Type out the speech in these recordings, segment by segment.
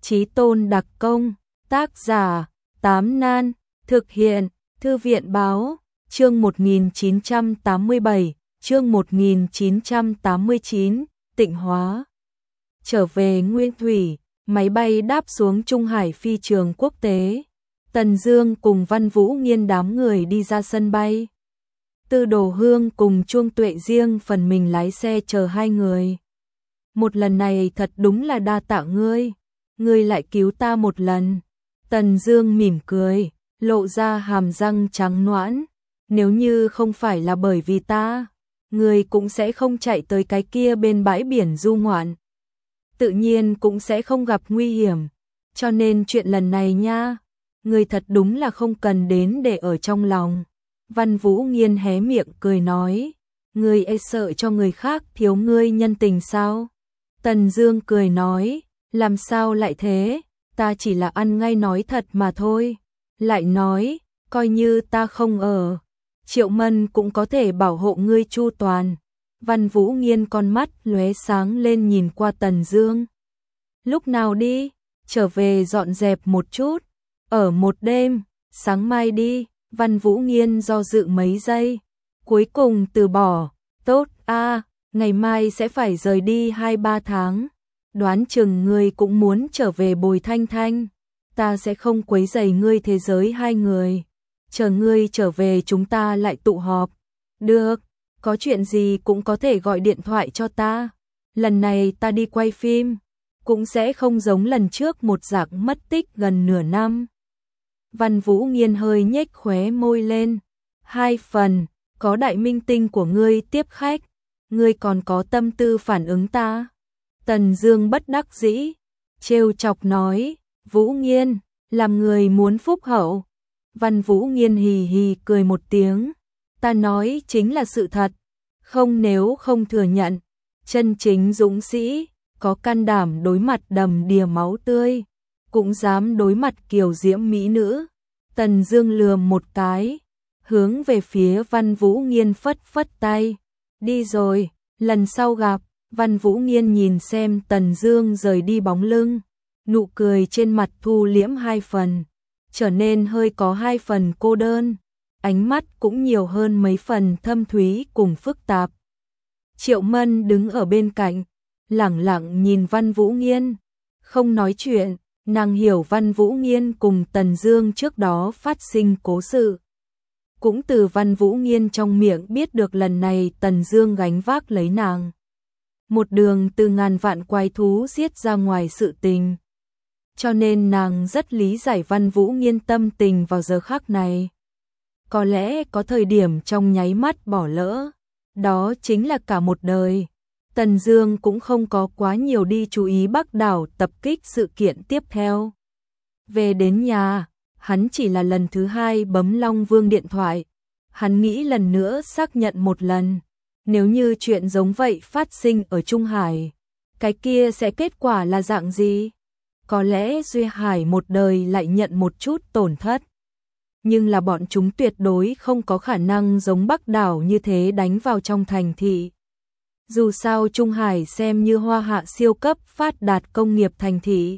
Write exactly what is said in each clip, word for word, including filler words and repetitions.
Chí tôn đặc công, tác giả, Tám Nan, thực hiện, Thư viện báo, chương một nghìn chín trăm tám mươi bảy, chương một nghìn chín trăm tám mươi chín, Tịnh Hóa. Trở về Nguyên Thủy, máy bay đáp xuống Trung Hải phi trường quốc tế. Tần Dương cùng Văn Vũ Nghiên đám người đi ra sân bay. Tư Đồ Hương cùng Chuông Tuệ riêng phần mình lái xe chờ hai người. Một lần này thật đúng là đa tạ ngươi, ngươi lại cứu ta một lần. Tần Dương mỉm cười, lộ ra hàm răng trắng nõn. Nếu như không phải là bởi vì ta, ngươi cũng sẽ không chạy tới cái kia bên bãi biển du ngoạn. Tự nhiên cũng sẽ không gặp nguy hiểm. Cho nên chuyện lần này nha, ngươi thật đúng là không cần đến để ở trong lòng. Văn Vũ Nghiên hé miệng cười nói, ngươi e sợ cho người khác thiếu ngươi nhân tình sao? Tần Dương cười nói, làm sao lại thế, ta chỉ là ăn ngay nói thật mà thôi. Lại nói, coi như ta không ở, Triệu Mân cũng có thể bảo hộ ngươi chu toàn. Văn Vũ Nghiên con mắt lóe sáng lên nhìn qua Tần Dương. Lúc nào đi, trở về dọn dẹp một chút, ở một đêm, sáng mai đi. Văn Vũ Nghiên do dự mấy giây, cuối cùng từ bỏ, tốt a, ngày mai sẽ phải rời đi hai ba tháng, đoán chừng ngươi cũng muốn trở về bồi Thanh Thanh, ta sẽ không quấy rầy ngươi thế giới hai người, chờ ngươi trở về chúng ta lại tụ họp. Được, có chuyện gì cũng có thể gọi điện thoại cho ta, lần này ta đi quay phim, cũng sẽ không giống lần trước một dạng mất tích gần nửa năm. Văn Vũ Nghiên hơi nhếch khóe môi lên, hai phần, có đại minh tinh của ngươi tiếp khách, ngươi còn có tâm tư phản ứng ta. Tần Dương bất đắc dĩ, trêu chọc nói, Vũ Nghiên, làm người muốn phúc hậu. Văn Vũ Nghiên hì hì cười một tiếng, ta nói chính là sự thật, không nếu không thừa nhận, chân chính dũng sĩ, có can đảm đối mặt đầm đìa máu tươi, cũng dám đối mặt kiều diễm mỹ nữ. Tần Dương lườm một cái, hướng về phía Văn Vũ Nghiên phất phất tay, đi rồi, lần sau gặp. Văn Vũ Nghiên nhìn xem Tần Dương rời đi bóng lưng, nụ cười trên mặt thu liễm hai phần, trở nên hơi có hai phần cô đơn, ánh mắt cũng nhiều hơn mấy phần thâm thúy cùng phức tạp. Triệu Mân đứng ở bên cạnh, lẳng lặng nhìn Văn Vũ Nghiên, không nói chuyện. Nàng hiểu Văn Vũ Nghiên cùng Tần Dương trước đó phát sinh cố sự, cũng từ Văn Vũ Nghiên trong miệng biết được lần này Tần Dương gánh vác lấy nàng một đường từ ngàn vạn quái thú giết ra ngoài sự tình, cho nên nàng rất lý giải Văn Vũ Nghiên tâm tình vào giờ khắc này. Có lẽ có thời điểm trong nháy mắt bỏ lỡ, đó chính là cả một đời. Tần Dương cũng không có quá nhiều đi chú ý Bắc đảo tập kích sự kiện tiếp theo. Về đến nhà, hắn chỉ là lần thứ hai bấm Long Vương điện thoại. Hắn nghĩ lần nữa xác nhận một lần, nếu như chuyện giống vậy phát sinh ở Trung Hải, cái kia sẽ kết quả là dạng gì? Có lẽ Duy Hải một đời lại nhận một chút tổn thất, nhưng là bọn chúng tuyệt đối không có khả năng giống Bắc đảo như thế đánh vào trong thành thị. Dù sao Trung Hải xem như hoa hạ siêu cấp phát đạt công nghiệp thành thị.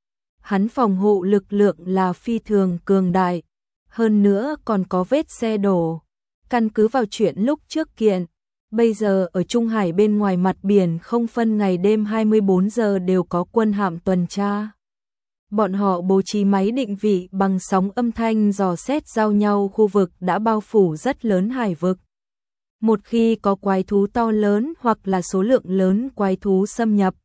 Hắn phòng hộ lực lượng là phi thường cường đại, hơn nữa còn có vết xe đổ. Căn cứ vào chuyện lúc trước kiện, bây giờ ở Trung Hải bên ngoài mặt biển không phân ngày đêm hai mươi bốn giờ đều có quân hạm tuần tra. Bọn họ bố trí máy định vị bằng sóng âm thanh dò xét giao nhau khu vực đã bao phủ rất lớn hải vực. Một khi có quái thú to lớn hoặc là số lượng lớn quái thú xâm nhập,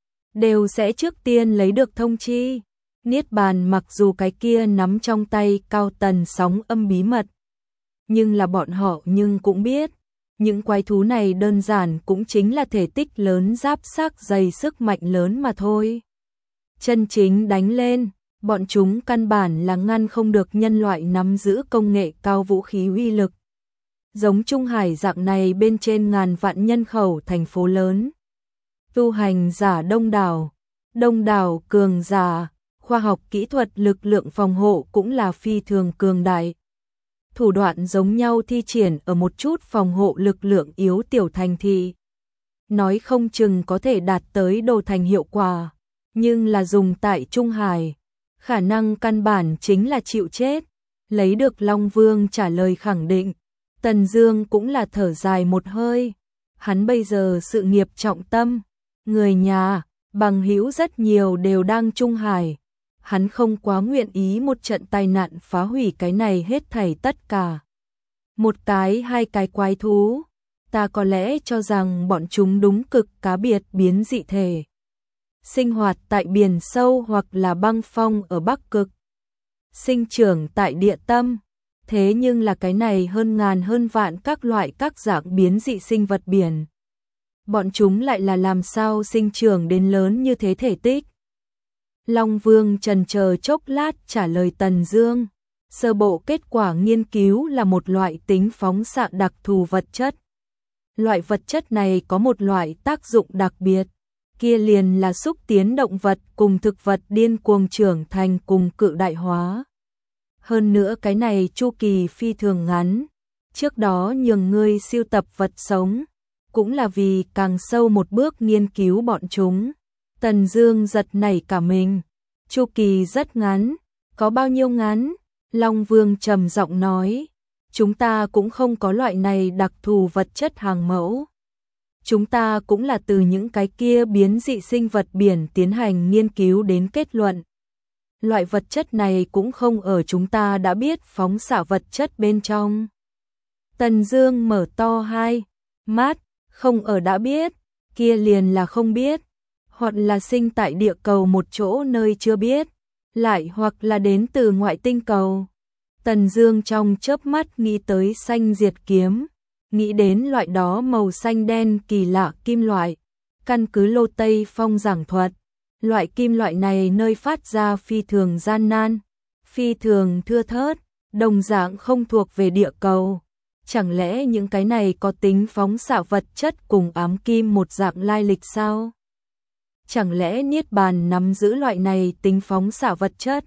đều sẽ trước tiên lấy được thông chi. Niết Bàn mặc dù cái kia nắm trong tay cao tần sóng âm bí mật, nhưng là bọn họ nhưng cũng biết, những quái thú này đơn giản cũng chính là thể tích lớn giáp xác dày sức mạnh lớn mà thôi. Chân chính đánh lên, bọn chúng căn bản là ngăn không được nhân loại nắm giữ công nghệ cao vũ khí uy lực. Giống Trung Hải dạng này bên trên ngàn vạn nhân khẩu thành phố lớn, tu hành giả đông đảo, đông đảo cường giả, khoa học kỹ thuật lực lượng phòng hộ cũng là phi thường cường đại. Thủ đoạn giống nhau thi triển ở một chút phòng hộ lực lượng yếu tiểu thành thị, nói không chừng có thể đạt tới đồ thành hiệu quả. nhưng là dùng tại Trung Hải, khả năng căn bản chính là chịu chết. Lấy được Long Vương trả lời khẳng định, Tần Dương cũng là thở dài một hơi. Hắn bây giờ sự nghiệp trọng tâm, người nhà, bằng hữu rất nhiều đều đang Trung Hải. Hắn không quá nguyện ý một trận tai nạn phá hủy cái này hết thảy tất cả. Một cái hai cái quái thú, ta có lẽ cho rằng bọn chúng đúng cực cá biệt biến dị thể. Sinh hoạt tại biển sâu hoặc là băng phong ở Bắc Cực. Sinh trưởng tại địa tâm. Thế nhưng là cái này hơn ngàn hơn vạn các loại các dạng biến dị sinh vật biển. Bọn chúng lại là làm sao sinh trưởng đến lớn như thế thể tích? Long Vương chần chờ chốc lát trả lời Tần Dương. Sơ bộ kết quả nghiên cứu là một loại tính phóng xạ đặc thù vật chất. Loại vật chất này có một loại tác dụng đặc biệt, kia liền là xúc tiến động vật cùng thực vật điên cuồng trưởng thành cùng cự đại hóa. Hơn nữa cái này chu kỳ phi thường ngắn, trước đó nhường ngươi siêu tập vật sống, cũng là vì càng sâu một bước nghiên cứu bọn chúng. Tần Dương giật nảy cả mình, chu kỳ rất ngắn, có bao nhiêu ngắn? Long Vương trầm giọng nói, chúng ta cũng không có loại này đặc thù vật chất hàng mẫu. Chúng ta cũng là từ những cái kia biến dị sinh vật biển tiến hành nghiên cứu đến kết luận. Loại vật chất này cũng không ở chúng ta đã biết phóng xạ vật chất bên trong. Tần Dương mở to hai mắt, không ở đã biết, kia liền là không biết, hoặc là sinh tại địa cầu một chỗ nơi chưa biết, lại hoặc là đến từ ngoại tinh cầu. Tần Dương trong chớp mắt nghĩ tới xanh diệt kiếm, nghĩ đến loại đó màu xanh đen kỳ lạ kim loại. Căn cứ Lô Tây Phong giảng thuật, loại kim loại này nơi phát ra phi thường gian nan, phi thường thưa thớt, đồng dạng không thuộc về địa cầu. Chẳng lẽ những cái này có tính phóng xạ vật chất cùng ám kim một dạng lai lịch sao? Chẳng lẽ Niết Bàn nắm giữ loại này tính phóng xạ vật chất?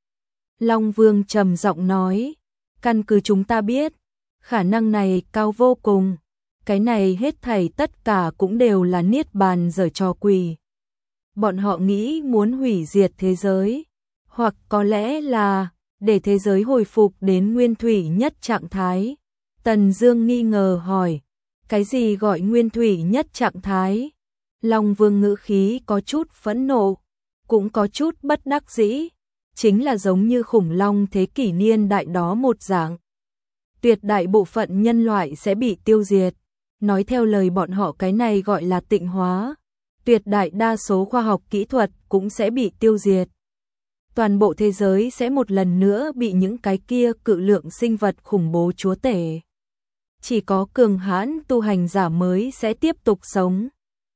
Long Vương trầm giọng nói, căn cứ chúng ta biết, khả năng này cao vô cùng. Cái này hết thảy tất cả cũng đều là Niết Bàn giở trò quỷ. Bọn họ nghĩ muốn hủy diệt thế giới, hoặc có lẽ là để thế giới hồi phục đến nguyên thủy nhất trạng thái. Tần Dương nghi ngờ hỏi, cái gì gọi nguyên thủy nhất trạng thái? Long Vương ngữ khí có chút phẫn nộ, cũng có chút bất đắc dĩ, chính là giống như khủng long thế kỷ niên đại đó một dạng. Tuyệt đại bộ phận nhân loại sẽ bị tiêu diệt, nói theo lời bọn họ cái này gọi là tịnh hóa. Tuyệt đại đa số khoa học kỹ thuật cũng sẽ bị tiêu diệt. Toàn bộ thế giới sẽ một lần nữa bị những cái kia cự lượng sinh vật khủng bố chúa tể. Chỉ có cường hãn tu hành giả mới sẽ tiếp tục sống.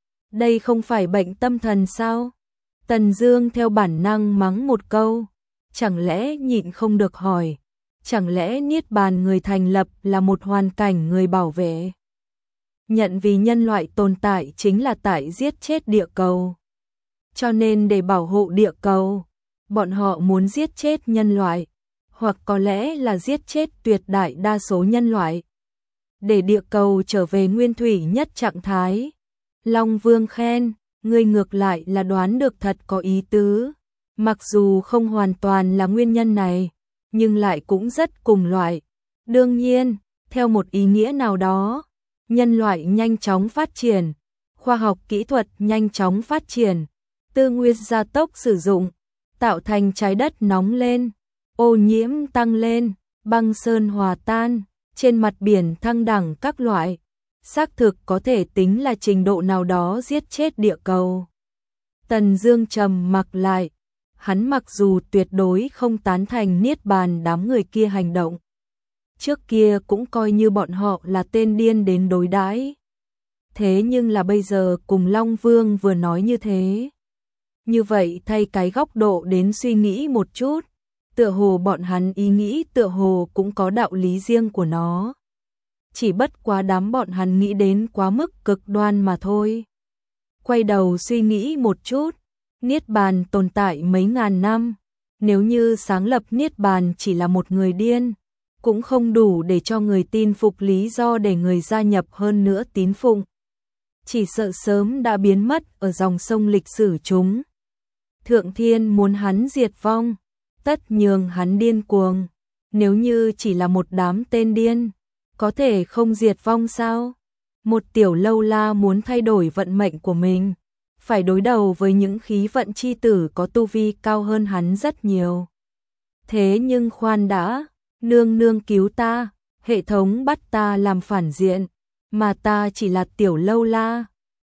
Đây không phải bệnh tâm thần sao? Tần Dương theo bản năng mắng một câu, chẳng lẽ nhịn không được hỏi, chẳng lẽ Niết Bàn người thành lập là một hoàn cảnh người bảo vệ? Nhận vì nhân loại tồn tại chính là tại giết chết địa cầu. Cho nên để bảo hộ địa cầu, bọn họ muốn giết chết nhân loại, hoặc có lẽ là giết chết tuyệt đại đa số nhân loại. Để địa cầu trở về nguyên thủy nhất trạng thái. Long Vương khen, ngươi ngược lại là đoán được thật có ý tứ. Mặc dù không hoàn toàn là nguyên nhân này, nhưng lại cũng rất cùng loại. Đương nhiên, theo một ý nghĩa nào đó, nhân loại nhanh chóng phát triển, khoa học kỹ thuật nhanh chóng phát triển, tư nguyên gia tốc sử dụng, tạo thành trái đất nóng lên, ô nhiễm tăng lên, băng sơn hòa tan, trên mặt biển thăng đẳng các loại, xác thực có thể tính là trình độ nào đó giết chết địa cầu. Tần Dương trầm mặc lại, hắn mặc dù tuyệt đối không tán thành Niết Bàn đám người kia hành động. Trước kia cũng coi như bọn họ là tên điên đến đối đãi. Thế nhưng là bây giờ cùng Long Vương vừa nói như thế. Như vậy thay cái góc độ đến suy nghĩ một chút, tựa hồ bọn hắn ý nghĩ tựa hồ cũng có đạo lý riêng của nó. Chỉ bất quá đám bọn hắn nghĩ đến quá mức cực đoan mà thôi. Quay đầu suy nghĩ một chút, Niết Bàn tồn tại mấy ngàn năm, nếu như sáng lập Niết Bàn chỉ là một người điên, cũng không đủ để cho người tin phục lý do để người gia nhập hơn nữa tín phụng. Chỉ sợ sớm đã biến mất ở dòng sông lịch sử chúng. Thượng thiên muốn hắn diệt vong, tất nhường hắn điên cuồng. Nếu như chỉ là một đám tên điên, có thể không diệt vong sao? Một tiểu lâu la muốn thay đổi vận mệnh của mình, phải đối đầu với những khí vận chi tử có tu vi cao hơn hắn rất nhiều. Thế nhưng khoan đã, nương nương cứu ta, hệ thống bắt ta làm phản diện, mà ta chỉ là tiểu lâu la,